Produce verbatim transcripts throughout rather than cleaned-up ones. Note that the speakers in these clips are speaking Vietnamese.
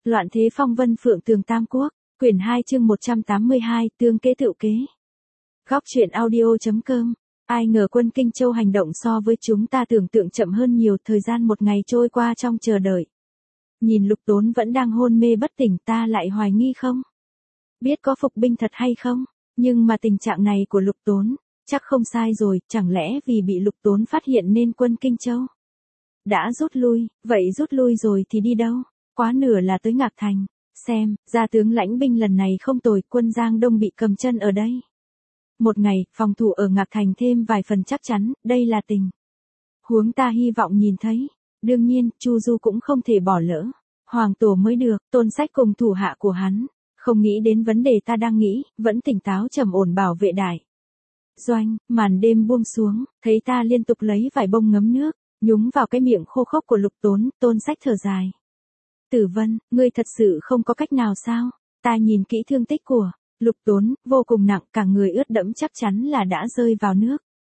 Loạn thế phong vân phượng tường Tam Quốc, quyển hai chương một trăm tám mươi hai, tương kế tựu kế. Góc truyện audio.com. Ai ngờ quân Kinh Châu hành động so với chúng ta tưởng tượng chậm hơn nhiều, thời gian một ngày trôi qua trong chờ đợi. Nhìn Lục Tốn vẫn đang hôn mê bất tỉnh, ta lại hoài nghi không biết có phục binh thật hay không, nhưng mà tình trạng này của Lục Tốn, chắc không sai rồi, chẳng lẽ vì bị Lục Tốn phát hiện nên quân Kinh Châu đã rút lui, vậy rút lui rồi thì đi đâu? Quá nửa là tới Ngạc Thành, xem, gia tướng lãnh binh lần này không tồi, quân Giang Đông bị cầm chân ở đây. Một ngày, phòng thủ ở Ngạc Thành thêm vài phần chắc chắn, đây là tình huống ta hy vọng nhìn thấy. Đương nhiên, Chu Du cũng không thể bỏ lỡ. Hoàng Tổ mới được, Tôn Sách cùng thủ hạ của hắn, không nghĩ đến vấn đề ta đang nghĩ, vẫn tỉnh táo trầm ổn bảo vệ đại doanh. Màn đêm buông xuống, thấy ta liên tục lấy vài bông ngấm nước, nhúng vào cái miệng khô khốc của Lục Tốn, Tôn Sách thở dài. Tử Vân, ngươi thật sự không có cách nào sao? Ta nhìn kỹ thương tích của Lục Tốn, vô cùng nặng, cả người ướt đẫm, chắc chắn là đã rơi vào nước.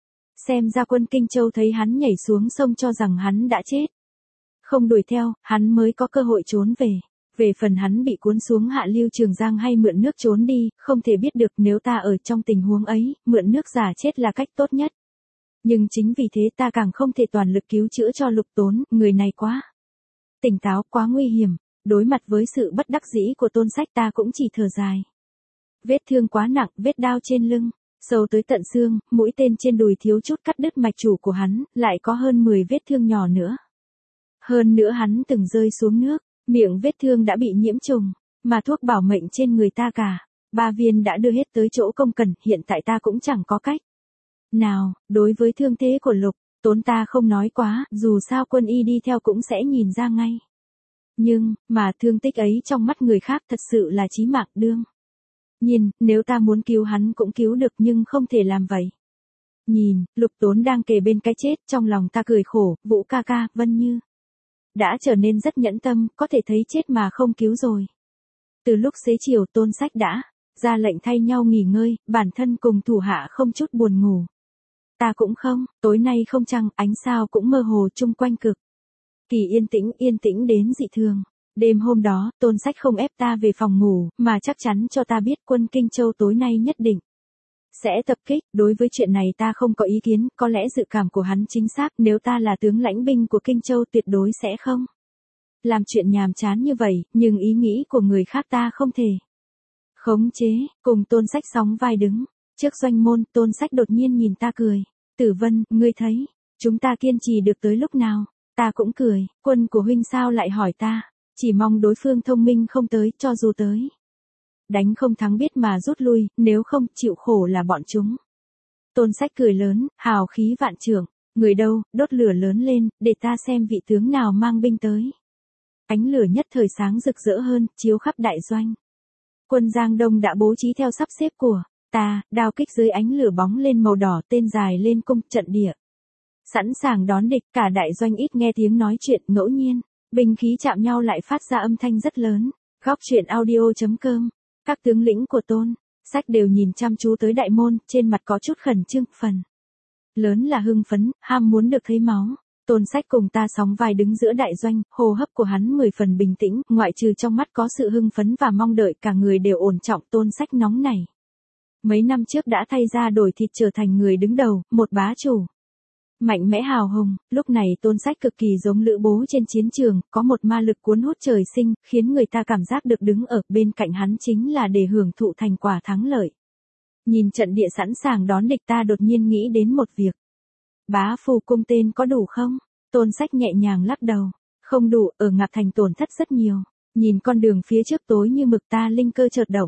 Xem ra quân Kinh Châu thấy hắn nhảy xuống sông cho rằng hắn đã chết, không đuổi theo, hắn mới có cơ hội trốn về. Về phần hắn bị cuốn xuống hạ lưu Trường Giang hay mượn nước trốn đi, không thể biết được. Nếu ta ở trong tình huống ấy, mượn nước giả chết là cách tốt nhất. Nhưng chính vì thế ta càng không thể toàn lực cứu chữa cho Lục Tốn, người này quá tỉnh táo, quá nguy hiểm. Đối mặt với sự bất đắc dĩ của Tôn Sách, ta cũng chỉ thở dài. Vết thương quá nặng, vết đao trên lưng, sâu tới tận xương, mũi tên trên đùi thiếu chút cắt đứt mạch chủ của hắn, lại có hơn mười vết thương nhỏ nữa. Hơn nữa hắn từng rơi xuống nước, miệng vết thương đã bị nhiễm trùng, mà thuốc bảo mệnh trên người ta cả ba viên đã đưa hết tới chỗ công cần, hiện tại ta cũng chẳng có cách nào. Đối với thương thế của Lục Tốn ta không nói quá, dù sao quân y đi theo cũng sẽ nhìn ra ngay. Nhưng, mà thương tích ấy trong mắt người khác thật sự là chí mạng. Đương nhiên, nếu ta muốn cứu hắn cũng cứu được, nhưng không thể làm vậy. Nhìn, Lục Tốn đang kề bên cái chết, trong lòng ta cười khổ. Vũ ca ca, Vân Như đã trở nên rất nhẫn tâm, có thể thấy chết mà không cứu rồi. Từ lúc xế chiều, Tôn Sách đã ra lệnh thay nhau nghỉ ngơi, bản thân cùng thủ hạ không chút buồn ngủ. Ta cũng không, tối nay không trăng, ánh sao cũng mơ hồ, chung quanh cực kỳ yên tĩnh, yên tĩnh đến dị thường. Đêm hôm đó, Tôn Sách không ép ta về phòng ngủ, mà chắc chắn cho ta biết quân Kinh Châu tối nay nhất định sẽ tập kích. Đối với chuyện này ta không có ý kiến, có lẽ dự cảm của hắn chính xác, nếu ta là tướng lãnh binh của Kinh Châu tuyệt đối sẽ không làm chuyện nhàm chán như vậy, nhưng ý nghĩ của người khác ta không thể khống chế. Cùng Tôn Sách sóng vai đứng trước doanh môn, Tôn Sách đột nhiên nhìn ta cười. Tử Vân, ngươi thấy chúng ta kiên trì được tới lúc nào? Ta cũng cười, quân của huynh sao lại hỏi ta? Chỉ mong đối phương thông minh không tới, cho dù tới đánh không thắng biết mà rút lui, nếu không chịu khổ là bọn chúng. Tôn Sách cười lớn, hào khí vạn trượng. Người đâu, đốt lửa lớn lên, để ta xem vị tướng nào mang binh tới. Ánh lửa nhất thời sáng rực rỡ hơn, chiếu khắp đại doanh. Quân Giang Đông đã bố trí theo sắp xếp của ta, đao kích dưới ánh lửa bóng lên màu đỏ, tên dài lên cung, trận địa sẵn sàng đón địch. Cả đại doanh ít nghe tiếng nói chuyện, ngẫu nhiên binh khí chạm nhau lại phát ra âm thanh rất lớn. Góc truyện audio.com. Các tướng lĩnh của Tôn Sách đều nhìn chăm chú tới đại môn, trên mặt có chút khẩn trương, phần lớn là hưng phấn, ham muốn được thấy máu. Tôn Sách cùng ta sóng vai đứng giữa đại doanh, hô hấp của hắn mười phần bình tĩnh, ngoại trừ trong mắt có sự hưng phấn và mong đợi, cả người đều ổn trọng. Tôn Sách nóng nảy, mấy năm trước đã thay da đổi thịt trở thành người đứng đầu, một bá chủ mạnh mẽ hào hùng. Lúc này Tôn Sách cực kỳ giống Lữ Bố trên chiến trường, có một ma lực cuốn hút trời sinh, khiến người ta cảm giác được đứng ở bên cạnh hắn chính là để hưởng thụ thành quả thắng lợi. Nhìn trận địa sẵn sàng đón địch, ta đột nhiên nghĩ đến một việc. Bá Phù cung tên có đủ không? Tôn Sách nhẹ nhàng lắc đầu. Không đủ, ở Ngạc Thành tổn thất rất nhiều. Nhìn con đường phía trước tối như mực, ta linh cơ chợt động.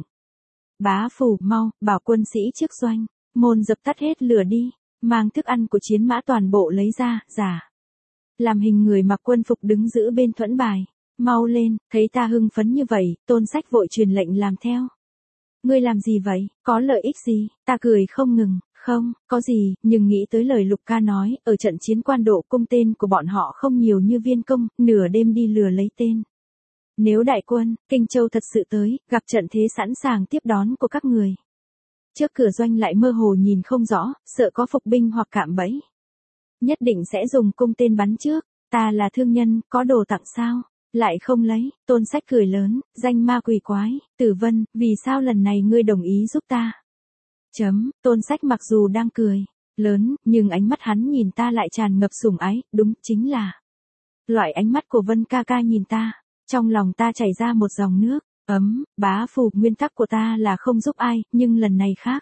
Bá Phù, mau, bảo quân sĩ trước doanh môn dập tắt hết lửa đi. Mang thức ăn của chiến mã toàn bộ lấy ra, giả làm hình người mặc quân phục đứng giữ bên thuẫn bài. Mau lên. Thấy ta hưng phấn như vậy, Tôn Sách vội truyền lệnh làm theo. Ngươi làm gì vậy? Có lợi ích gì? Ta cười không ngừng. Không, có gì, nhưng nghĩ tới lời Lục ca nói, ở trận chiến Quan Độ cung tên của bọn họ không nhiều như Viên Công, nửa đêm đi lừa lấy tên. Nếu đại quân Kinh Châu thật sự tới, gặp trận thế sẵn sàng tiếp đón của các người, trước cửa doanh lại mơ hồ nhìn không rõ, sợ có phục binh hoặc cạm bẫy, nhất định sẽ dùng cung tên bắn trước. Ta là thương nhân, có đồ tặng sao? Lại không lấy, Tôn Sách cười lớn, danh ma quỷ quái, Tử Vân, vì sao lần này ngươi đồng ý giúp ta? Chấm, Tôn Sách mặc dù đang cười, lớn, nhưng ánh mắt hắn nhìn ta lại tràn ngập sủng ái, đúng, chính là loại ánh mắt của Vân ca ca nhìn ta, trong lòng ta chảy ra một dòng nước, ấm, bá phù, nguyên tắc của ta là không giúp ai, nhưng lần này khác.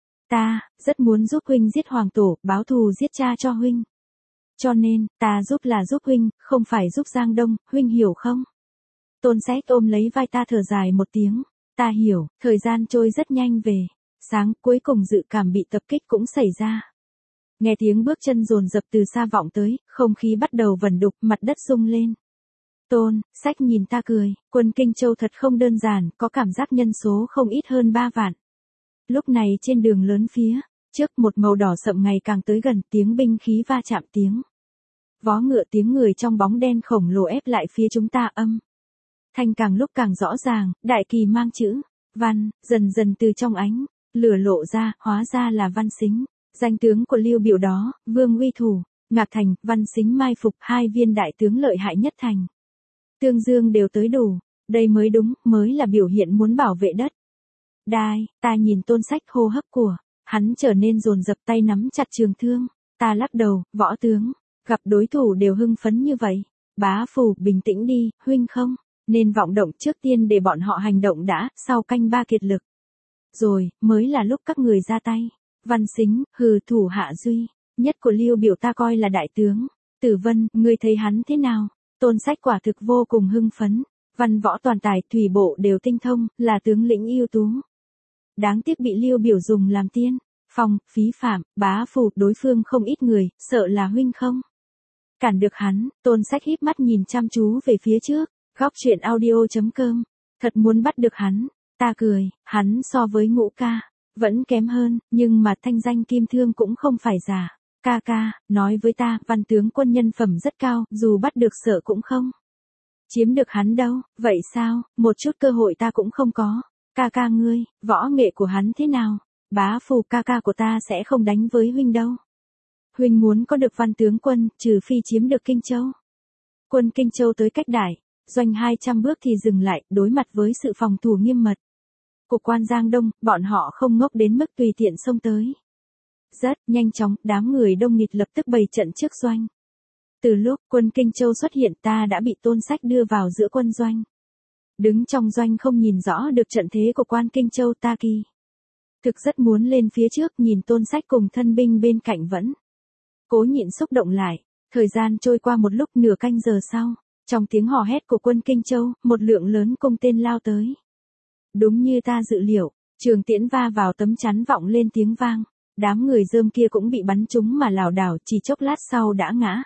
Ta, rất muốn giúp huynh giết hoàng tổ, báo thù giết cha cho huynh. Cho nên, ta giúp là giúp huynh, không phải giúp Giang Đông, huynh hiểu không? Tôn Sách ôm lấy vai ta thở dài một tiếng, ta hiểu, thời gian trôi rất nhanh về. Sáng, cuối cùng dự cảm bị tập kích cũng xảy ra. Nghe tiếng bước chân dồn dập từ xa vọng tới, không khí bắt đầu vẩn đục, mặt đất rung lên. Tôn, Sách nhìn ta cười, quân Kinh Châu thật không đơn giản, có cảm giác nhân số không ít hơn ba vạn. Lúc này trên đường lớn phía trước một màu đỏ sậm ngày càng tới gần, tiếng binh khí va chạm, tiếng vó ngựa, tiếng người trong bóng đen khổng lồ ép lại phía chúng ta, âm thanh càng lúc càng rõ ràng, đại kỳ mang chữ Văn dần dần từ trong ánh lửa lộ ra, hóa ra là Văn Sính, danh tướng của Lưu Biểu đó, Vương Uy Thủ, Ngạc Thành, Văn Sính mai phục, hai viên đại tướng lợi hại nhất thành Tương Dương đều tới đủ, đây mới đúng, mới là biểu hiện muốn bảo vệ đất. Đai, ta nhìn Tôn Sách, hô hấp của hắn trở nên dồn dập, tay nắm chặt trường thương, ta lắc đầu, võ tướng, gặp đối thủ đều hưng phấn như vậy, bá phù, bình tĩnh đi, huynh không nên vọng động, trước tiên để bọn họ hành động đã, sau canh ba kiệt lực. Rồi, mới là lúc các người ra tay. Văn Sính, hừ, thủ hạ duy nhất của Lưu Biểu ta coi là đại tướng. Tử Vân, ngươi thấy hắn thế nào? Tôn Sách quả thực vô cùng hưng phấn. Văn võ toàn tài, thủy bộ đều tinh thông, là tướng lĩnh ưu tú. Đáng tiếc bị Lưu Biểu dùng làm tiên phong, phí phạm, bá phù, đối phương không ít người, sợ là huynh không cản được hắn. Tôn Sách híp mắt nhìn chăm chú về phía trước. Góc truyện audio chấm com, thật muốn bắt được hắn. Ta cười, hắn so với Ngũ ca vẫn kém hơn, nhưng mà thanh danh Kim Thương cũng không phải giả. Ca ca, nói với ta, Văn tướng quân nhân phẩm rất cao, dù bắt được sợ cũng không chiếm được hắn đâu. Vậy sao, một chút cơ hội ta cũng không có. Ca ca ngươi, võ nghệ của hắn thế nào? Bá phù, ca ca của ta sẽ không đánh với huynh đâu. Huynh muốn có được Văn tướng quân, trừ phi chiếm được Kinh Châu. Quân Kinh Châu tới cách đại doanh hai trăm bước thì dừng lại, đối mặt với sự phòng thủ nghiêm mật của quan Giang Đông, bọn họ không ngốc đến mức tùy tiện xông tới. Rất nhanh chóng, đám người đông nghịt lập tức bày trận trước doanh. Từ lúc quân Kinh Châu xuất hiện, ta đã bị Tôn Sách đưa vào giữa quân doanh. Đứng trong doanh không nhìn rõ được trận thế của quan Kinh Châu, ta kỳ thực rất muốn lên phía trước nhìn Tôn Sách cùng thân binh bên cạnh, vẫn cố nhịn xúc động lại. Thời gian trôi qua một lúc, nửa canh giờ sau, trong tiếng hò hét của quân Kinh Châu, một lượng lớn cung tên lao tới. Đúng như ta dự liệu, trường tiễn va vào tấm chắn vọng lên tiếng vang. Đám người rơm kia cũng bị bắn trúng mà lảo đảo, chỉ chốc lát sau đã ngã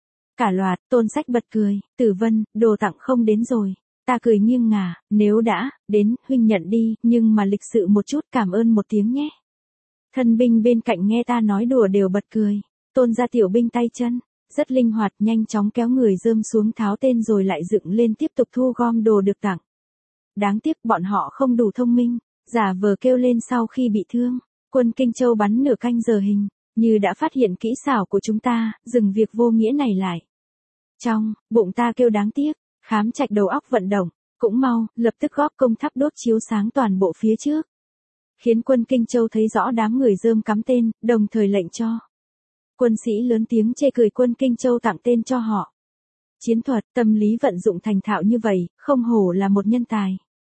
cả loạt. Tôn Sách bật cười, Tử Vân, đồ tặng không đến rồi. Ta cười nghiêng ngả, nếu đã đến, huynh nhận đi, nhưng mà lịch sự một chút, cảm ơn một tiếng nhé. Thân binh bên cạnh nghe ta nói đùa đều bật cười. Tôn gia tiểu binh tay chân rất linh hoạt, nhanh chóng kéo người rơm xuống tháo tên rồi lại dựng lên tiếp tục thu gom đồ được tặng. Đáng tiếc bọn họ không đủ thông minh, giả vờ kêu lên sau khi bị thương. Quân Kinh Châu bắn nửa canh giờ hình như đã phát hiện kỹ xảo của chúng ta, dừng việc vô nghĩa này lại. Trong bụng ta kêu đáng tiếc, khám trạch đầu óc vận động, cũng mau, lập tức góp công thắp đốt chiếu sáng toàn bộ phía trước. Khiến quân Kinh Châu thấy rõ đám người rơm cắm tên, đồng thời lệnh cho quân sĩ lớn tiếng chê cười quân Kinh Châu tặng tên cho họ. Chiến thuật, tâm lý vận dụng thành thạo như vậy, không hổ là một nhân tài.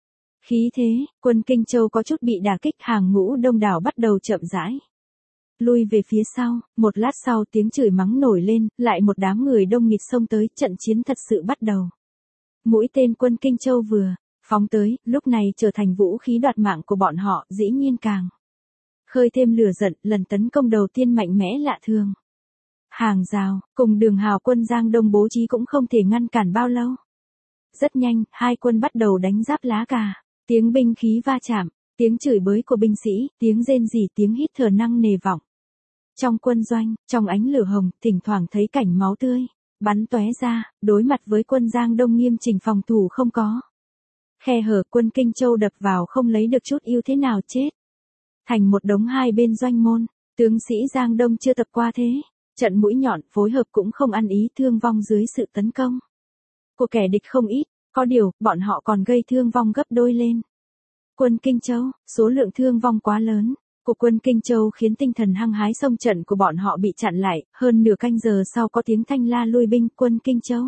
Khí thế, quân Kinh Châu có chút bị đả kích, hàng ngũ đông đảo bắt đầu chậm rãi lui về phía sau. Một lát sau tiếng chửi mắng nổi lên, lại một đám người đông nghịt xông tới, trận chiến thật sự bắt đầu. Mũi tên quân Kinh Châu vừa phóng tới, lúc này trở thành vũ khí đoạt mạng của bọn họ, dĩ nhiên càng khơi thêm lửa giận. Lần tấn công đầu tiên mạnh mẽ lạ thường. Hàng rào, cùng đường hào quân Giang Đông bố trí cũng không thể ngăn cản bao lâu. Rất nhanh, hai quân bắt đầu đánh giáp lá cà. Tiếng binh khí va chạm, tiếng chửi bới của binh sĩ, tiếng rên rỉ, tiếng hít thở nặng nề vọng. Trong quân doanh, trong ánh lửa hồng, thỉnh thoảng thấy cảnh máu tươi bắn tóe ra, đối mặt với quân Giang Đông nghiêm chỉnh phòng thủ không có khe hở, quân Kinh Châu đập vào không lấy được chút ưu thế nào, chết thành một đống hai bên doanh môn. Tướng sĩ Giang Đông chưa tập qua thế trận mũi nhọn, phối hợp cũng không ăn ý, thương vong dưới sự tấn công. của kẻ địch không ít, có điều, bọn họ còn gây thương vong gấp đôi lên. Quân Kinh Châu, số lượng thương vong quá lớn của quân Kinh Châu khiến tinh thần hăng hái xông trận của bọn họ bị chặn lại, hơn nửa canh giờ sau có tiếng thanh la lui binh, quân Kinh Châu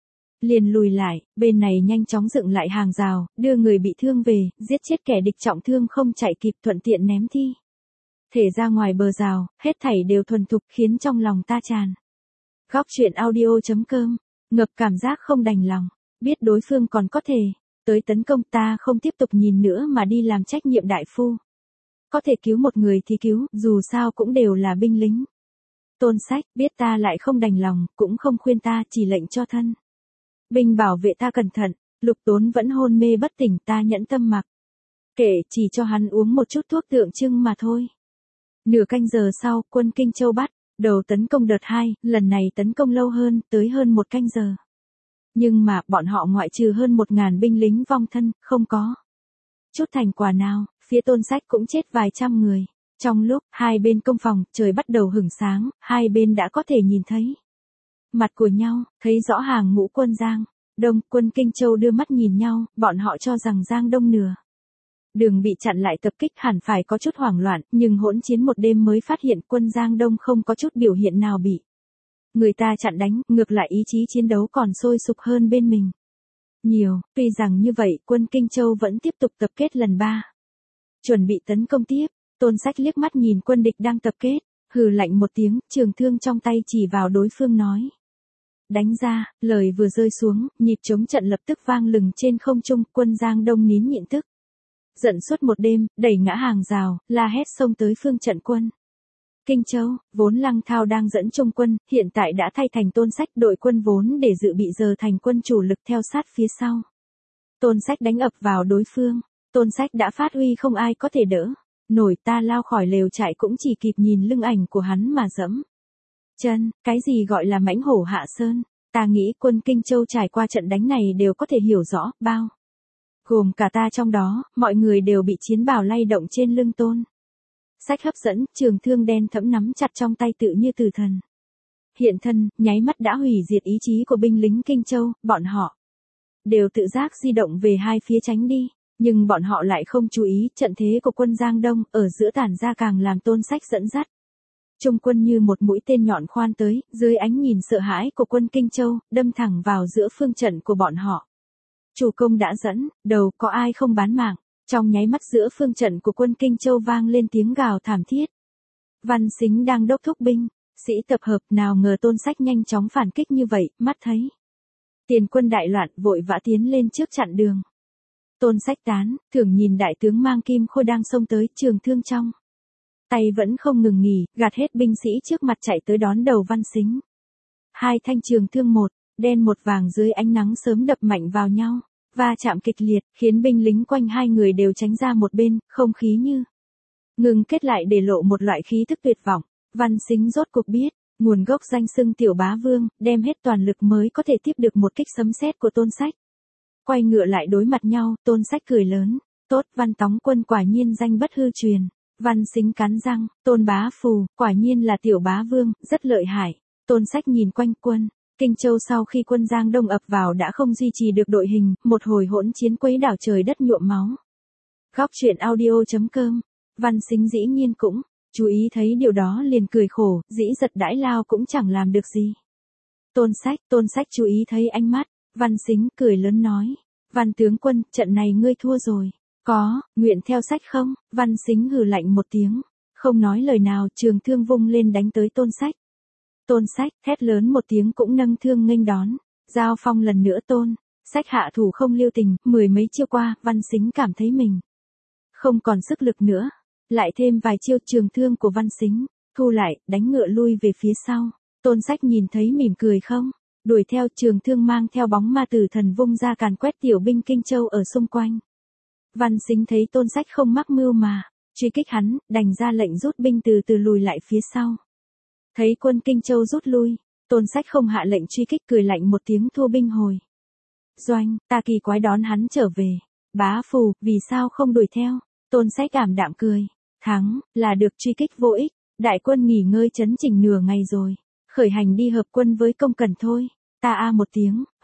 liền lùi lại, bên này nhanh chóng dựng lại hàng rào, đưa người bị thương về, giết chết kẻ địch trọng thương không chạy kịp, thuận tiện ném thi thể ra ngoài bờ rào, hết thảy đều thuần thục khiến trong lòng ta tràn. Góc truyện audio chấm com, ngập cảm giác không đành lòng, biết đối phương còn có thể tới tấn công, ta không tiếp tục nhìn nữa mà đi làm trách nhiệm đại phu. Có thể cứu một người thì cứu, dù sao cũng đều là binh lính. Tôn Sách biết ta lại không đành lòng, cũng không khuyên ta, chỉ lệnh cho thân binh bảo vệ ta cẩn thận. Lục Tốn vẫn hôn mê bất tỉnh, ta nhẫn tâm mặc kệ, chỉ cho hắn uống một chút thuốc tượng trưng mà thôi. Nửa canh giờ sau, quân Kinh Châu bắt đầu tấn công đợt hai, lần này tấn công lâu hơn, tới hơn một canh giờ. Nhưng mà, bọn họ ngoại trừ hơn một ngàn binh lính vong thân, không có chút thành quả nào, phía Tôn Sách cũng chết vài trăm người. Trong lúc hai bên công phòng, trời bắt đầu hửng sáng, hai bên đã có thể nhìn thấy mặt của nhau, thấy rõ hàng ngũ quân Giang Đông, quân Kinh Châu đưa mắt nhìn nhau, bọn họ cho rằng Giang Đông nửa đường bị chặn lại tập kích hẳn phải có chút hoảng loạn, nhưng hỗn chiến một đêm mới phát hiện quân Giang Đông không có chút biểu hiện nào bị người ta chặn đánh, ngược lại ý chí chiến đấu còn sôi sục hơn bên mình nhiều. Tuy rằng như vậy, quân Kinh Châu vẫn tiếp tục tập kết lần ba, chuẩn bị tấn công tiếp. Tôn Sách liếc mắt nhìn quân địch đang tập kết, hừ lạnh một tiếng, trường thương trong tay chỉ vào đối phương nói: đánh ra. Lời vừa rơi xuống, nhịp chống trận lập tức vang lừng trên không trung, quân Giang Đông nín nhịn tức giận suốt một đêm, đẩy ngã hàng rào, la hét xông tới phương trận quân Kinh Châu. Vốn Lăng Thao đang dẫn trung quân, hiện tại đã thay thành Tôn Sách, đội quân vốn để dự bị giờ thành quân chủ lực theo sát phía sau. Tôn Sách đánh ập vào đối phương, Tôn Sách đã phát huy không ai có thể đỡ nổi, ta lao khỏi lều trại cũng chỉ kịp nhìn lưng ảnh của hắn mà dẫm chân. Cái gì gọi là mãnh hổ hạ sơn, ta nghĩ quân Kinh Châu trải qua trận đánh này đều có thể hiểu rõ, bao gồm cả ta trong đó, mọi người đều bị chiến bào lay động trên lưng Tôn Sách hấp dẫn, trường thương đen thẫm nắm chặt trong tay tự như từ thần hiện thân, nháy mắt đã hủy diệt ý chí của binh lính Kinh Châu. Bọn họ đều tự giác di động về hai phía tránh đi, nhưng bọn họ lại không chú ý, trận thế của quân Giang Đông ở giữa tản ra càng làm Tôn Sách dẫn dắt trung quân như một mũi tên nhọn khoan tới, dưới ánh nhìn sợ hãi của quân Kinh Châu, đâm thẳng vào giữa phương trận của bọn họ. Chủ công đã dẫn đầu, có ai không bán mạng. Trong nháy mắt giữa phương trận của quân Kinh Châu vang lên tiếng gào thảm thiết. Văn Sính đang đốc thúc binh sĩ tập hợp, nào ngờ Tôn Sách nhanh chóng phản kích như vậy, mắt thấy tiền quân đại loạn, vội vã tiến lên trước chặn đường. Tôn Sách tán thưởng nhìn đại tướng mang kim khôi đang xông tới, trường thương trong tay vẫn không ngừng nghỉ, gạt hết binh sĩ trước mặt chạy tới đón đầu Văn Sính. Hai thanh trường thương một đen một vàng dưới ánh nắng sớm đập mạnh vào nhau, va chạm kịch liệt, khiến binh lính quanh hai người đều tránh ra một bên, không khí như ngừng kết lại để lộ một loại khí thức tuyệt vọng. Văn Sính rốt cuộc biết nguồn gốc danh xưng tiểu bá vương, đem hết toàn lực mới có thể tiếp được một kích sấm sét của Tôn Sách. Quay ngựa lại đối mặt nhau, Tôn Sách cười lớn: tốt, Văn Tóng quân quả nhiên danh bất hư truyền. Văn Sính cắn răng: Tôn bá phù, quả nhiên là tiểu bá vương, rất lợi hại. Tôn Sách nhìn quanh quân Kinh Châu sau khi quân Giang Đông ập vào đã không duy trì được đội hình, một hồi hỗn chiến quấy đảo trời đất nhuộm máu. Góc truyện audio chấm com, Văn Sính dĩ nhiên cũng chú ý thấy điều đó, liền cười khổ, dĩ giật đãi lao cũng chẳng làm được gì. Tôn Sách, Tôn Sách chú ý thấy ánh mắt Văn Sính, cười lớn nói: Văn tướng quân, trận này ngươi thua rồi. Có, nguyện theo Sách không? Văn Sính hừ lạnh một tiếng, không nói lời nào, trường thương vung lên đánh tới Tôn Sách. Tôn Sách thét lớn một tiếng cũng nâng thương nghênh đón, giao phong lần nữa. Tôn Sách hạ thủ không lưu tình, mười mấy chiêu qua, Văn Sính cảm thấy mình không còn sức lực nữa, lại thêm vài chiêu, trường thương của Văn Sính thu lại, đánh ngựa lui về phía sau. Tôn Sách nhìn thấy mỉm cười không, đuổi theo, trường thương mang theo bóng ma tử thần vung ra càn quét tiểu binh Kinh Châu ở xung quanh. Văn Sính thấy Tôn Sách không mắc mưu mà truy kích hắn, đành ra lệnh rút binh từ từ lùi lại phía sau. Thấy quân Kinh Châu rút lui, Tôn Sách không hạ lệnh truy kích, cười lạnh một tiếng, thua binh hồi doanh. Ta kỳ quái đón hắn trở về. Bá phù, vì sao không đuổi theo? Tôn Sách cảm đạm cười: thắng là được, truy kích vô ích. Đại quân nghỉ ngơi chấn chỉnh nửa ngày rồi, khởi hành đi hợp quân với Công Cẩn thôi. Ta a một tiếng, hủy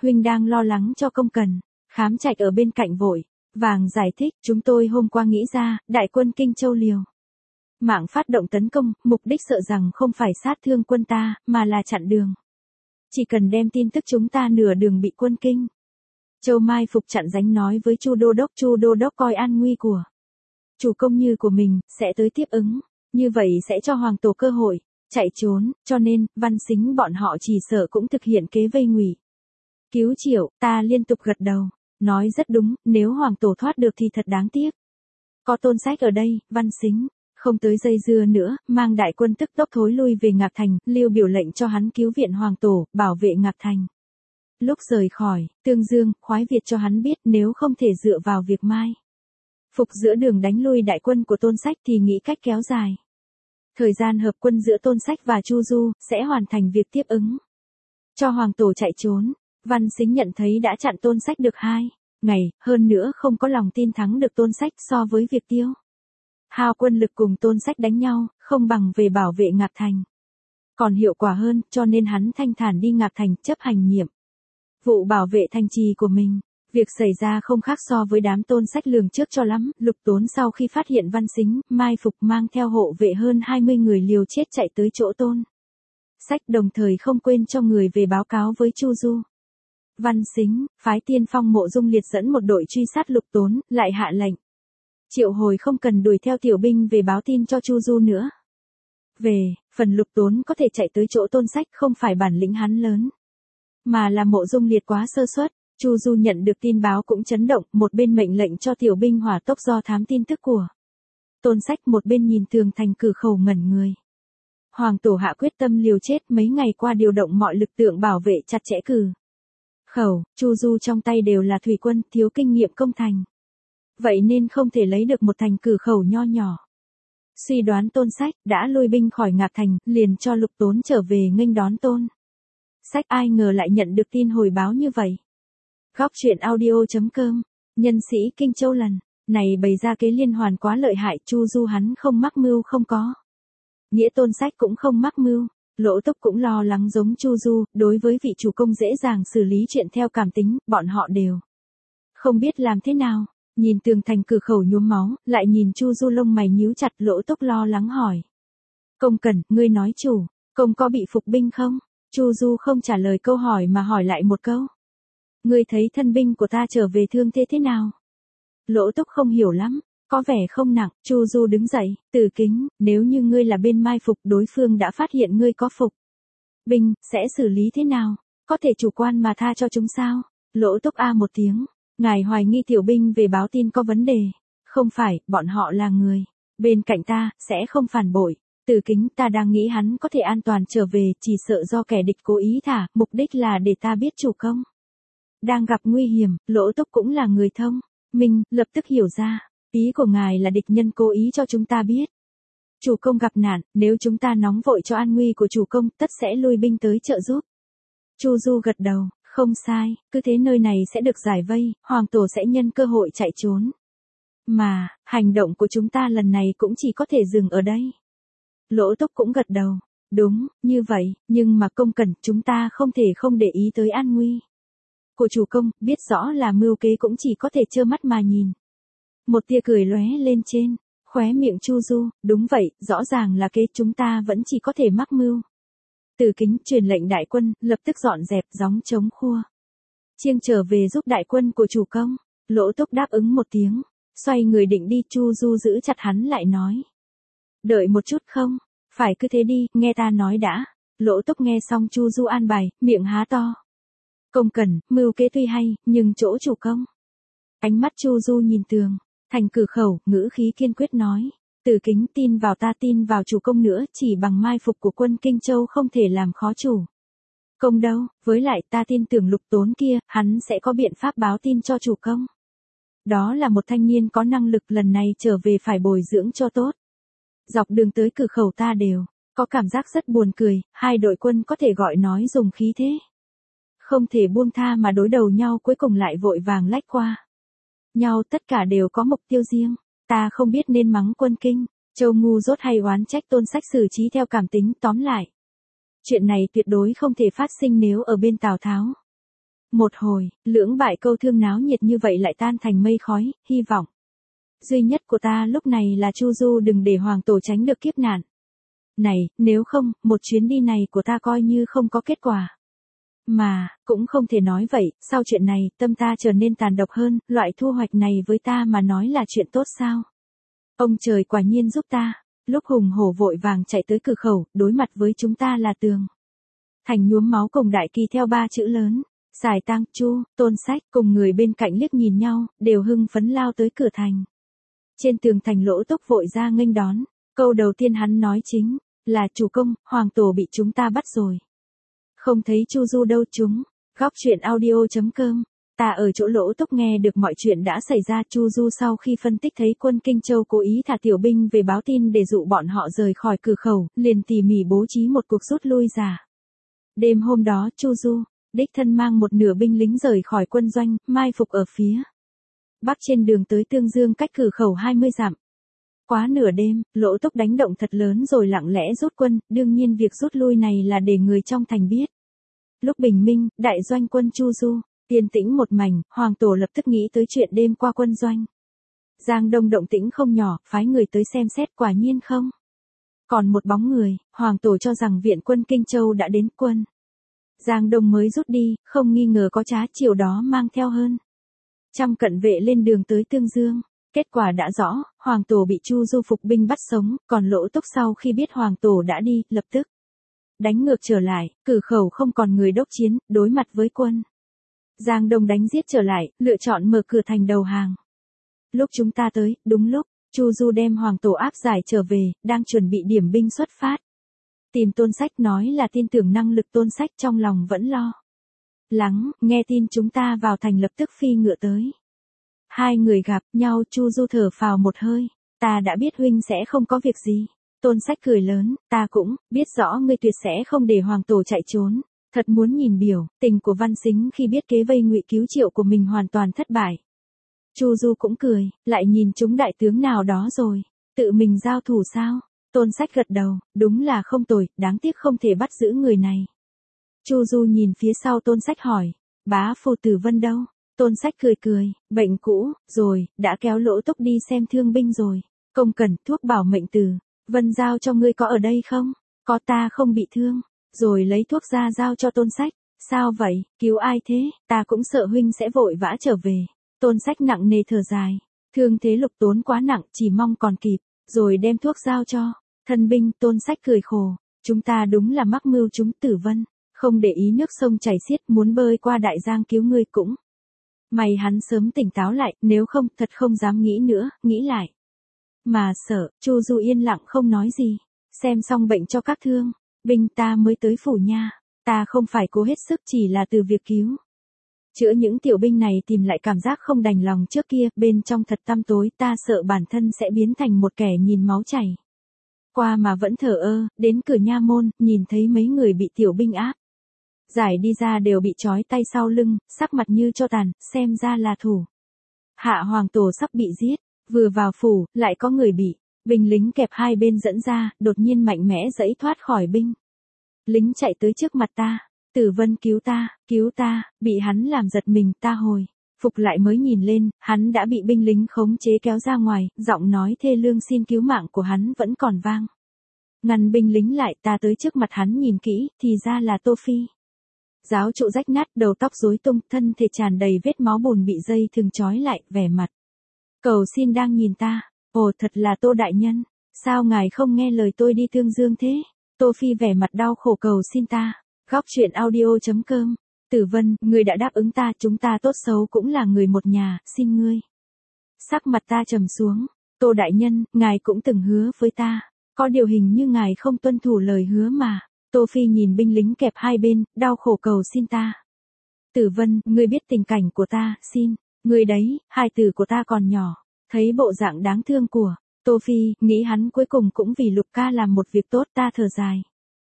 huynh đang lo lắng cho Công Cần. Khám Trạch ở bên cạnh vội vàng giải thích, chúng tôi hôm qua nghĩ ra, đại quân Kinh Châu liều mạng phát động tấn công, mục đích sợ rằng không phải sát thương quân ta, mà là chặn đường. Chỉ cần đem tin tức chúng ta nửa đường bị quân Kinh Châu mai phục chặn đánh nói với Chu đô đốc, Chu đô đốc coi an nguy của chủ công như của mình, sẽ tới tiếp ứng, như vậy sẽ cho hoàng tổ cơ hội chạy trốn, cho nên Văn Sính bọn họ chỉ sợ cũng thực hiện kế vây ngụy cứu Triệu. Ta liên tục gật đầu, nói rất đúng, nếu hoàng tổ thoát được thì thật đáng tiếc. Có Tôn Sách ở đây, Văn Sính không tới dây dưa nữa, mang đại quân tức tốc thối lui về Ngạc Thành, Lưu Biểu lệnh cho hắn cứu viện hoàng tổ, bảo vệ Ngạc Thành. Lúc rời khỏi Tương Dương, khoái Việt cho hắn biết nếu không thể dựa vào việc mai phục giữa đường đánh lui đại quân của Tôn Sách thì nghĩ cách kéo dài thời gian hợp quân giữa Tôn Sách và Chu Du, sẽ hoàn thành việc tiếp ứng cho hoàng tổ chạy trốn. Văn Sính nhận thấy đã chặn Tôn Sách được hai ngày, hơn nữa không có lòng tin thắng được Tôn Sách, so với việc tiêu hao quân lực cùng Tôn Sách đánh nhau, không bằng về bảo vệ Ngạc Thành còn hiệu quả hơn, cho nên hắn thanh thản đi Ngạc Thành chấp hành nhiệm vụ bảo vệ thành trì của mình. Việc xảy ra không khác so với đám Tôn Sách lường trước cho lắm. Lục Tốn sau khi phát hiện Văn Sính mai phục mang theo hộ vệ hơn hai mươi người liều chết chạy tới chỗ Tôn Sách, đồng thời không quên cho người về báo cáo với Chu Du. Văn Sính phái Tiên Phong Mộ Dung Liệt dẫn một đội truy sát Lục Tốn, lại hạ lệnh triệu hồi không cần đuổi theo tiểu binh về báo tin cho Chu Du nữa. Về phần Lục Tốn có thể chạy tới chỗ Tôn Sách không phải bản lĩnh hắn lớn, mà là Mộ Dung Liệt quá sơ suất. Chu Du nhận được tin báo cũng chấn động, một bên mệnh lệnh cho tiểu binh hỏa tốc do thám tin tức của Tôn Sách, một bên nhìn tường thành cửa khẩu ngẩn người. Hoàng tổ hạ quyết tâm liều chết, mấy ngày qua điều động mọi lực lượng bảo vệ chặt chẽ cử khẩu. Chu Du trong tay đều là thủy quân, thiếu kinh nghiệm công thành, vậy nên không thể lấy được một thành cử khẩu nho nhỏ. Suy đoán Tôn Sách đã lui binh khỏi Ngạc Thành, liền cho Lục Tốn trở về nghênh đón Tôn Sách, ai ngờ lại nhận được tin hồi báo như vậy. Góc truyện audio chấm com, nhân sĩ Kinh Châu lần này bày ra kế liên hoàn quá lợi hại. Chu Du hắn không mắc mưu không có nghĩa Tôn Sách cũng không mắc mưu. Lỗ Túc cũng lo lắng giống Chu Du, đối với vị chủ công dễ dàng xử lý chuyện theo cảm tính, bọn họ đều không biết làm thế nào. Nhìn tường thành cửa khẩu nhuốm máu, lại nhìn Chu Du lông mày nhíu chặt. Lỗ Túc lo lắng hỏi: Công Cần, ngươi nói chủ công có bị phục binh không? Chu Du không trả lời câu hỏi mà hỏi lại một câu: Ngươi thấy thân binh của ta trở về thương thế thế nào? Lỗ Túc không hiểu lắm, có vẻ không nặng. Chu Du đứng dậy: Từ Kính, nếu như ngươi là bên mai phục, đối phương đã phát hiện ngươi có phục binh, sẽ xử lý thế nào? Có thể chủ quan mà tha cho chúng sao? Lỗ Túc a một tiếng: Ngài hoài nghi tiểu binh về báo tin có vấn đề. Không phải, bọn họ là người bên cạnh ta, sẽ không phản bội. Từ Kính, ta đang nghĩ hắn có thể an toàn trở về, chỉ sợ do kẻ địch cố ý thả, mục đích là để ta biết chủ công đang gặp nguy hiểm. Lỗ Túc cũng là người thông minh, lập tức hiểu ra, ý của ngài là địch nhân cố ý cho chúng ta biết chủ công gặp nạn, nếu chúng ta nóng vội cho an nguy của chủ công, tất sẽ lui binh tới trợ giúp. Chu Du gật đầu: Không sai, cứ thế nơi này sẽ được giải vây, hoàng tổ sẽ nhân cơ hội chạy trốn. Mà, hành động của chúng ta lần này cũng chỉ có thể dừng ở đây. Lỗ Túc cũng gật đầu: Đúng, như vậy, nhưng mà Công Cần, chúng ta không thể không để ý tới an nguy của chủ công, biết rõ là mưu kế cũng chỉ có thể trơ mắt mà nhìn. Một tia cười lóe lên trên khóe miệng Chu Du: Đúng vậy, rõ ràng là kế, chúng ta vẫn chỉ có thể mắc mưu. Từ Kính truyền lệnh đại quân, lập tức dọn dẹp gióng trống khua chiêng trở về giúp đại quân của chủ công. Lỗ Túc đáp ứng một tiếng, xoay người định đi. Chu Du giữ chặt hắn lại nói: Đợi một chút, không phải cứ thế đi, nghe ta nói đã. Lỗ Túc nghe xong Chu Du an bài, miệng há to: Công Cần, mưu kế tuy hay, nhưng chỗ chủ công. Ánh mắt Chu Du nhìn tường thành cửa khẩu, ngữ khí kiên quyết nói: Từ Kính, tin vào ta, tin vào chủ công nữa, chỉ bằng mai phục của quân Kinh Châu không thể làm khó chủ công đâu. Với lại ta tin tưởng Lục Tốn kia, hắn sẽ có biện pháp báo tin cho chủ công. Đó là một thanh niên có năng lực, lần này trở về phải bồi dưỡng cho tốt. Dọc đường tới cửa khẩu ta đều có cảm giác rất buồn cười, hai đội quân có thể gọi nói dùng khí thế không thể buông tha mà đối đầu nhau, cuối cùng lại vội vàng lách qua nhau, tất cả đều có mục tiêu riêng. Ta không biết nên mắng quân Kinh Châu ngu dốt hay oán trách Tôn Sách xử trí theo cảm tính, tóm lại chuyện này tuyệt đối không thể phát sinh nếu ở bên Tào Tháo. Một hồi, lưỡng bại câu thương náo nhiệt như vậy lại tan thành mây khói, hy vọng duy nhất của ta lúc này là Chu Du đừng để hoàng tổ tránh được kiếp nạn này, nếu không, một chuyến đi này của ta coi như không có kết quả. Mà, cũng không thể nói vậy, sau chuyện này, tâm ta trở nên tàn độc hơn, loại thu hoạch này với ta mà nói là chuyện tốt sao? Ông trời quả nhiên giúp ta. Lúc hùng hổ vội vàng chạy tới cửa khẩu, đối mặt với chúng ta là tường thành nhuốm máu cùng đại kỳ theo ba chữ lớn. Sài Tăng, Chu, Tôn Sách cùng người bên cạnh liếc nhìn nhau, đều hưng phấn lao tới cửa thành. Trên tường thành Lỗ Túc vội ra nghênh đón, câu đầu tiên hắn nói chính là chủ công, hoàng tổ bị chúng ta bắt rồi. Không thấy Chu Du đâu chúng. Góc truyện audio chấm com. Ta ở chỗ Lỗ Túc nghe được mọi chuyện đã xảy ra. Chu Du sau khi phân tích thấy quân Kinh Châu cố ý thả tiểu binh về báo tin để dụ bọn họ rời khỏi cửa khẩu, liền tỉ mỉ bố trí một cuộc rút lui giả. Đêm hôm đó Chu Du đích thân mang một nửa binh lính rời khỏi quân doanh, mai phục ở phía bắc trên đường tới Tương Dương cách cửa khẩu hai mươi dặm. Quá nửa đêm, Lỗ Túc đánh động thật lớn rồi lặng lẽ rút quân, đương nhiên việc rút lui này là để người trong thành biết. Lúc bình minh, đại doanh quân Chu Du yên tĩnh một mảnh, hoàng tổ lập tức nghĩ tới chuyện đêm qua quân doanh Giang Đông động tĩnh không nhỏ, phái người tới xem xét, quả nhiên không còn một bóng người. Hoàng tổ cho rằng viện quân Kinh Châu đã đến, quân Giang Đông mới rút đi, không nghi ngờ có trá chiều đó mang theo hơn trăm cận vệ lên đường tới Tương Dương. Kết quả đã rõ, hoàng tổ bị Chu Du phục binh bắt sống, còn Lỗ Túc sau khi biết hoàng tổ đã đi, lập tức đánh ngược trở lại, cửa khẩu không còn người đốc chiến, đối mặt với quân Giang Đông đánh giết trở lại, lựa chọn mở cửa thành đầu hàng. Lúc chúng ta tới, đúng lúc, Chu Du đem hoàng tổ áp giải trở về, đang chuẩn bị điểm binh xuất phát. Tìm Tôn Sách nói là tin tưởng năng lực Tôn Sách, trong lòng vẫn lo lắng, nghe tin chúng ta vào thành lập tức phi ngựa tới. Hai người gặp nhau, Chu Du thở phào một hơi, ta đã biết huynh sẽ không có việc gì. Tôn Sách cười lớn, ta cũng biết rõ ngươi tuyệt sẽ không để hoàng tổ chạy trốn. Thật muốn nhìn biểu tình của Văn Sính khi biết kế vây ngụy cứu triệu của mình hoàn toàn thất bại. Chu Du cũng cười, lại nhìn chúng đại tướng nào đó rồi, tự mình giao thủ sao? Tôn Sách gật đầu, đúng là không tồi, đáng tiếc không thể bắt giữ người này. Chu Du nhìn phía sau Tôn Sách hỏi, bá phụ Tử Vân đâu? Tôn Sách cười cười, bệnh cũ, rồi, đã kéo Lỗ Túc đi xem thương binh rồi. Công cần, thuốc bảo mệnh Tử Vân giao cho ngươi có ở đây không? Có, ta không bị thương. Rồi lấy thuốc ra giao cho Tôn Sách. Sao vậy, cứu ai thế? Ta cũng sợ huynh sẽ vội vã trở về. Tôn Sách nặng nề thở dài. Thương thế Lục Tốn quá nặng, chỉ mong còn kịp. Rồi đem thuốc giao cho thân binh. Tôn Sách cười khổ. Chúng ta đúng là mắc mưu chúng Tử Vân. Không để ý nước sông chảy xiết, muốn bơi qua đại giang cứu ngươi cũng. May hắn sớm tỉnh táo lại, nếu không, thật không dám nghĩ nữa, nghĩ lại. Mà sợ, Chu Du yên lặng không nói gì. Xem xong bệnh cho các thương binh ta mới tới phủ nha. Ta không phải cố hết sức, chỉ là từ việc cứu chữa những tiểu binh này tìm lại cảm giác không đành lòng trước kia, bên trong thật tăm tối, ta sợ bản thân sẽ biến thành một kẻ nhìn máu chảy qua mà vẫn thờ ơ. Đến cửa nha môn, nhìn thấy mấy người bị tiểu binh áp giải đi ra đều bị trói tay sau lưng, sắc mặt như tro tàn, xem ra là thủ hạ hoàng tổ sắp bị giết. Vừa vào phủ, lại có người bị binh lính kẹp hai bên dẫn ra, đột nhiên mạnh mẽ giãy thoát khỏi binh lính chạy tới trước mặt ta. Tử Vân cứu ta, cứu ta, bị hắn làm giật mình. Ta hồi phục lại mới nhìn lên, hắn đã bị binh lính khống chế kéo ra ngoài, giọng nói thê lương xin cứu mạng của hắn vẫn còn vang. Ngăn binh lính lại, ta tới trước mặt hắn nhìn kỹ, thì ra là Tô Phi. Giáo trụ rách nát, đầu tóc rối tung, thân thể tràn đầy vết máu bùn bị dây thừng trói lại, vẻ mặt cầu xin đang nhìn ta. Ồ, thật là Tô đại nhân, sao ngài không nghe lời tôi đi Tương Dương thế? Tô Phi vẻ mặt đau khổ cầu xin ta. Góc truyện audio chấm com. Tử Vân, ngươi đã đáp ứng ta, chúng ta tốt xấu cũng là người một nhà, xin ngươi. Sắc mặt ta trầm xuống. Tô đại nhân, ngài cũng từng hứa với ta, có điều hình như ngài không tuân thủ lời hứa mà. Tô Phi nhìn binh lính kẹp hai bên, đau khổ cầu xin ta. Tử Vân, ngươi biết tình cảnh của ta, xin ngươi đấy, hai tử của ta còn nhỏ. Thấy bộ dạng đáng thương của Tô Phi, nghĩ hắn cuối cùng cũng vì Lục ca làm một việc tốt, ta thở dài.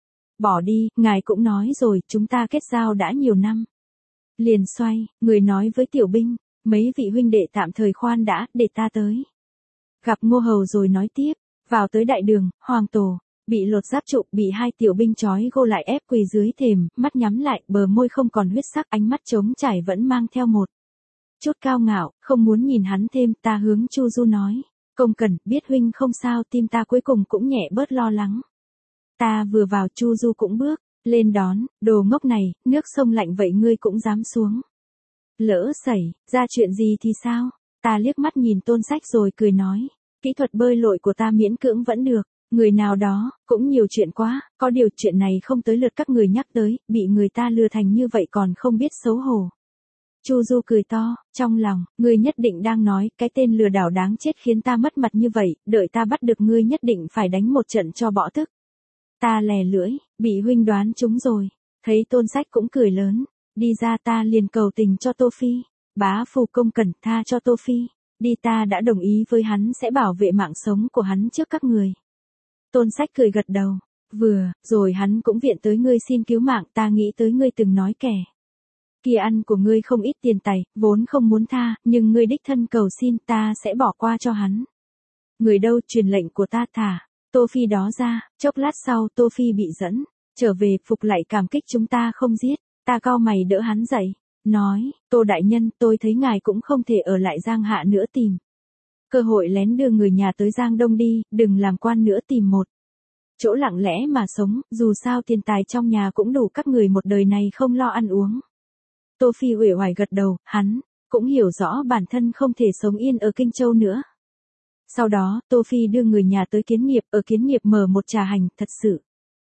Bỏ đi, ngài cũng nói rồi, chúng ta kết giao đã nhiều năm. Liền xoay, người nói với tiểu binh, mấy vị huynh đệ tạm thời khoan đã, để ta tới gặp Ngô Hầu rồi nói tiếp. Vào tới đại đường, hoàng tổ Bị lột giáp trụ, bị hai tiểu binh trói gô lại ép quỳ dưới thềm, mắt nhắm lại, bờ môi không còn huyết sắc, ánh mắt trống trải vẫn mang theo một chút cao ngạo, không muốn nhìn hắn thêm, ta hướng Chu Du nói. Công Cẩn, biết huynh không sao, tim ta cuối cùng cũng nhẹ bớt lo lắng. Ta vừa vào, Chu Du cũng bước lên đón, đồ ngốc này, nước sông lạnh vậy ngươi cũng dám xuống. Lỡ xảy ra chuyện gì thì sao? Ta liếc mắt nhìn Tôn Sách rồi cười nói, kỹ thuật bơi lội của ta miễn cưỡng vẫn được, người nào đó, cũng nhiều chuyện quá, có điều chuyện này không tới lượt các người nhắc tới, bị người ta lừa thành như vậy còn không biết xấu hổ. Chu Du cười to, trong lòng, ngươi nhất định đang nói, cái tên lừa đảo đáng chết khiến ta mất mặt như vậy, đợi ta bắt được ngươi nhất định phải đánh một trận cho bỏ tức. Ta lè lưỡi, bị huynh đoán trúng rồi, thấy Tôn Sách cũng cười lớn, đi ra ta liền cầu tình cho Tô Phi, bá phụ Công Cẩn tha cho Tô Phi, đi ta đã đồng ý với hắn sẽ bảo vệ mạng sống của hắn trước các người. Tôn Sách cười gật đầu, vừa, rồi hắn cũng viện tới ngươi xin cứu mạng, ta nghĩ tới ngươi từng nói kẻ kia ăn của ngươi không ít tiền tài, vốn không muốn tha, nhưng ngươi đích thân cầu xin ta sẽ bỏ qua cho hắn. Người đâu truyền lệnh của ta thả Tô Phi đó ra, chốc lát sau Tô Phi bị dẫn trở về, phục lại cảm kích chúng ta không giết, ta cau mày đỡ hắn dậy, nói, Tô đại nhân, tôi thấy ngài cũng không thể ở lại Giang Hạ nữa, tìm cơ hội lén đưa người nhà tới Giang Đông đi, đừng làm quan nữa, tìm một chỗ lặng lẽ mà sống, dù sao tiền tài trong nhà cũng đủ các người một đời này không lo ăn uống. Tô Phi uể oải gật đầu, hắn cũng hiểu rõ bản thân không thể sống yên ở Kinh Châu nữa. Sau đó, Tô Phi đưa người nhà tới Kiến Nghiệp, ở Kiến Nghiệp mở một trà hành, thật sự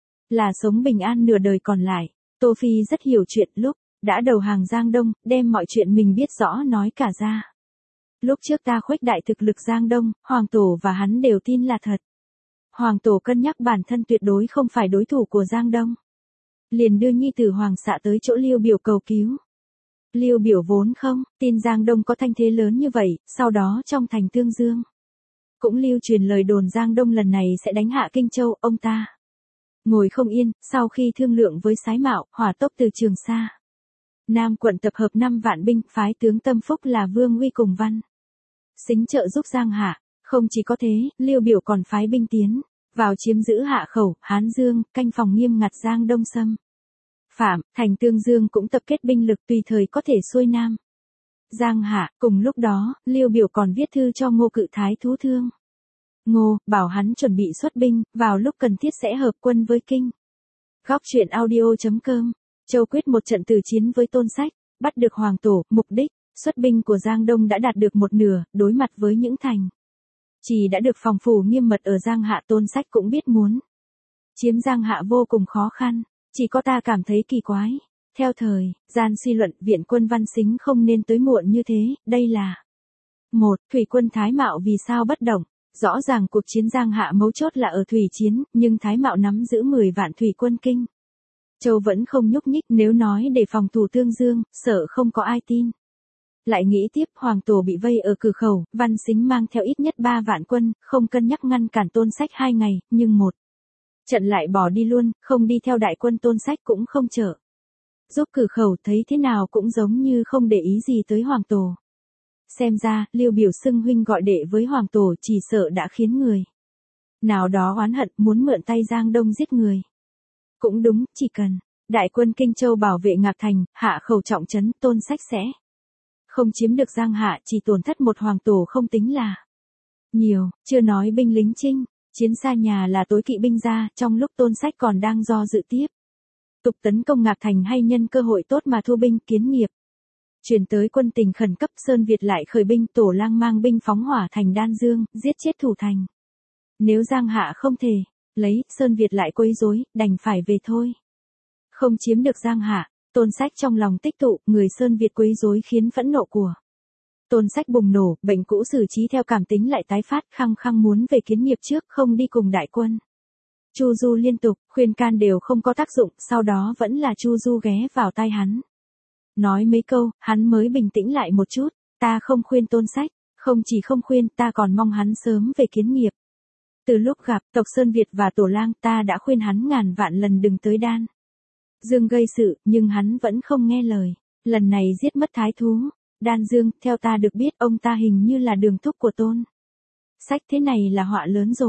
là sống bình an nửa đời còn lại. Tô Phi rất hiểu chuyện, lúc đã đầu hàng Giang Đông, đem mọi chuyện mình biết rõ nói cả ra. Lúc trước ta khuếch đại thực lực Giang Đông, Hoàng Tổ và hắn đều tin là thật. Hoàng Tổ cân nhắc bản thân tuyệt đối không phải đối thủ của Giang Đông, liền đưa nhi tử Hoàng Xạ tới chỗ Liêu Biểu cầu cứu. Liêu Biểu vốn không tin Giang Đông có thanh thế lớn như vậy, sau đó trong thành Tương Dương cũng lưu truyền lời đồn Giang Đông lần này sẽ đánh hạ Kinh Châu, ông ta ngồi không yên, sau khi thương lượng với Sái Mạo, hỏa tốc từ Trường Sa Nam quận tập hợp năm vạn binh, phái tướng Tâm Phúc là Vương Uy cùng Văn Sính trợ giúp Giang Hạ. Không chỉ có thế, Liêu Biểu còn phái binh tiến vào chiếm giữ Hạ Khẩu, Hán Dương, canh phòng nghiêm ngặt Giang Đông xâm phạm, thành Tương Dương cũng tập kết binh lực tùy thời có thể xuôi Nam Giang Hạ. Cùng lúc đó, Liêu Biểu còn viết thư cho Ngô Cự Thái Thú Thương Ngô, bảo hắn chuẩn bị xuất binh, vào lúc cần thiết sẽ hợp quân với Kinh. Góc truyện audio.com, Châu quyết một trận tử chiến với Tôn Sách, bắt được Hoàng Tổ, mục đích xuất binh của Giang Đông đã đạt được một nửa, đối mặt với những thành chỉ đã được phòng phủ nghiêm mật ở Giang Hạ, Tôn Sách cũng biết muốn chiếm Giang Hạ vô cùng khó khăn, chỉ có ta cảm thấy kỳ quái. Theo thời gian suy luận, viện quân Văn Sính không nên tới muộn như thế, đây là một, thủy quân Thái Mạo vì sao bất động? Rõ ràng cuộc chiến Giang Hạ mấu chốt là ở thủy chiến, nhưng Thái Mạo nắm giữ mười vạn thủy quân Kinh Châu vẫn không nhúc nhích, nếu nói để phòng thủ Tương Dương, sợ không có ai tin. Lại nghĩ tiếp, Hoàng Tổ bị vây ở cửa khẩu, Văn Sính mang theo ít nhất ba vạn quân, không cân nhắc ngăn cản Tôn Sách hai ngày, nhưng một trận lại bỏ đi luôn, không đi theo đại quân Tôn Sách cũng không trợ giúp cửa khẩu, thấy thế nào cũng giống như không để ý gì tới Hoàng Tổ. Xem ra, Liêu Biểu xưng huynh gọi đệ với Hoàng Tổ chỉ sợ đã khiến người nào đó oán hận, muốn mượn tay Giang Đông giết người. Cũng đúng, chỉ cần đại quân Kinh Châu bảo vệ Ngạc Thành, Hạ Khẩu trọng trấn, Tôn Sách sẽ không chiếm được Giang Hạ, chỉ tổn thất một Hoàng Tổ không tính là nhiều, chưa nói binh lính chinh chiến xa nhà là tối kỵ binh ra, trong lúc Tôn Sách còn đang do dự tiếp tục tấn công Ngạc Thành hay nhân cơ hội tốt mà thu binh. Kiến Nghiệp truyền tới quân tình khẩn cấp, Sơn Việt lại khởi binh, Tổ Lang mang binh phóng hỏa thành Đan Dương, giết chết thủ thành. Nếu Giang Hạ không thể lấy, Sơn Việt lại quấy rối, đành phải về thôi. Không chiếm được Giang Hạ, Tôn Sách trong lòng tích tụ, người Sơn Việt quấy rối khiến phẫn nộ của Tôn Sách bùng nổ, bệnh cũ xử trí theo cảm tính lại tái phát, khăng khăng muốn về Kiến Nghiệp trước, không đi cùng đại quân. Chu Du liên tục khuyên can đều không có tác dụng, sau đó vẫn là Chu Du ghé vào tai hắn nói mấy câu, hắn mới bình tĩnh lại một chút. Ta không khuyên Tôn Sách, không chỉ không khuyên, ta còn mong hắn sớm về Kiến Nghiệp. Từ lúc gặp tộc Sơn Việt và Tổ Lang, ta đã khuyên hắn ngàn vạn lần đừng tới Đan Dương gây sự, nhưng hắn vẫn không nghe lời. Lần này giết mất thái thú Đan Dương, theo ta được biết, ông ta hình như là đường thúc của Tôn Sách, thế này là họa lớn rồi.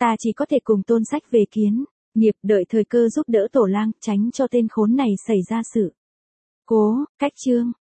Ta chỉ có thể cùng Tôn Sách về kiến, nghiệp đợi thời cơ giúp đỡ Tổ lang, tránh cho tên khốn này xảy ra sự cố, cách chương.